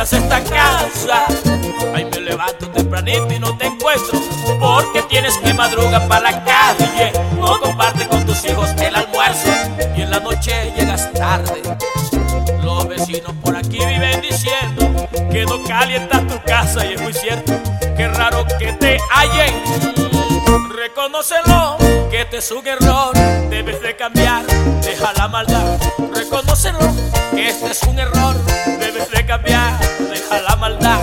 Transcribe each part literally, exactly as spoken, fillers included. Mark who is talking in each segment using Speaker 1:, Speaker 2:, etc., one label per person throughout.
Speaker 1: respetas esta casa. Ay, me levanto tempranito y no te encuentro, porque tienes que madrugar para la calle. No compartes con tus hijos el almuerzo y en la noche llegas tarde. Los vecinos por aquí viven diciendo que no calientas tu casa, y es muy cierto. Qué raro que te hallen. Reconócelo, que este es un error, debes de cambiar, deja la maldad. Reconócelo, que este es un error, debes de cambiar, deja la maldad.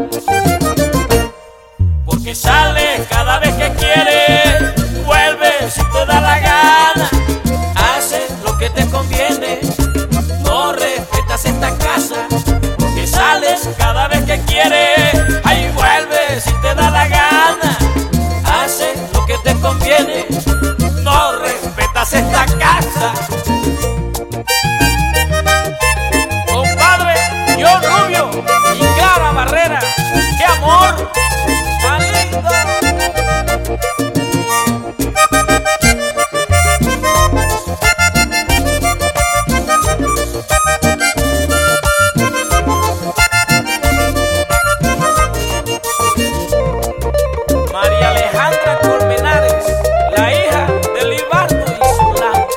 Speaker 1: Porque sales cada vez que quieres, vuelves si te da la gana, haces lo que te conviene, no respetas esta casa. Porque sales cada vez que quieres, ahí vuelves si te da la gana, haces lo que te conviene, no respetas esta casa. Compadre, yo Rubio y Clara Barrera, qué amor tan lindo. María Alejandra Colmenares, la hija de Libardo y Solano.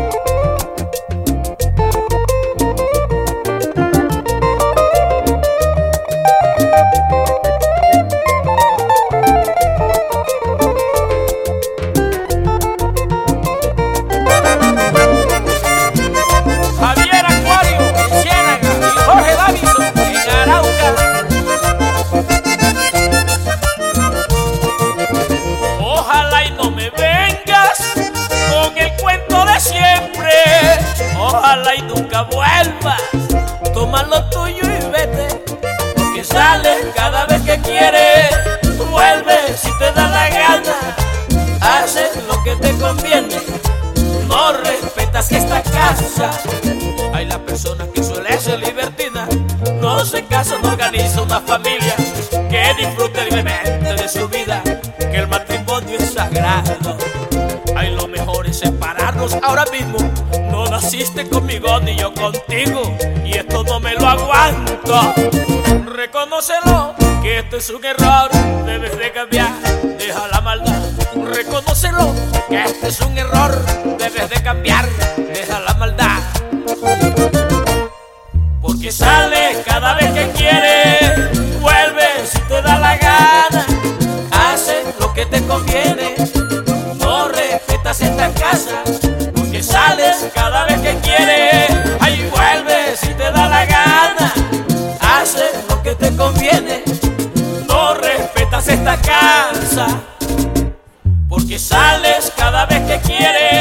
Speaker 1: Javier Acuario en Ciénaga y Jorge Davison en Arauca. Ojalá y no me vengas con el cuento de siempre. Ojalá y nunca vuelvas, toma lo tuyo y vete. Porque sales cada vez que quieres, vuelves si te da la gana, haces lo que te conviene, no respetas esta casa. Hay la persona que suele ser libertina, no se casa, no organiza una familia que disfrute libremente de su vida, que el matrimonio es sagrado. Ay, lo mejor es separarnos ahora mismo. No naciste conmigo ni yo contigo, y esto no me lo aguanto. Reconócelo, que esto es un error, debes de cambiar, deja la maldad. Reconócelo, que este es un error, debes de cambiar, deja la maldad. Porque sales cada vez que quieres, vuelves si te da la gana, haces lo que te conviene, no respetas esta casa. Porque sales cada vez que quieres, ahí vuelves si te da la gana, haces lo que te conviene, no respetas esta casa. Porque sales cada vez que quieres,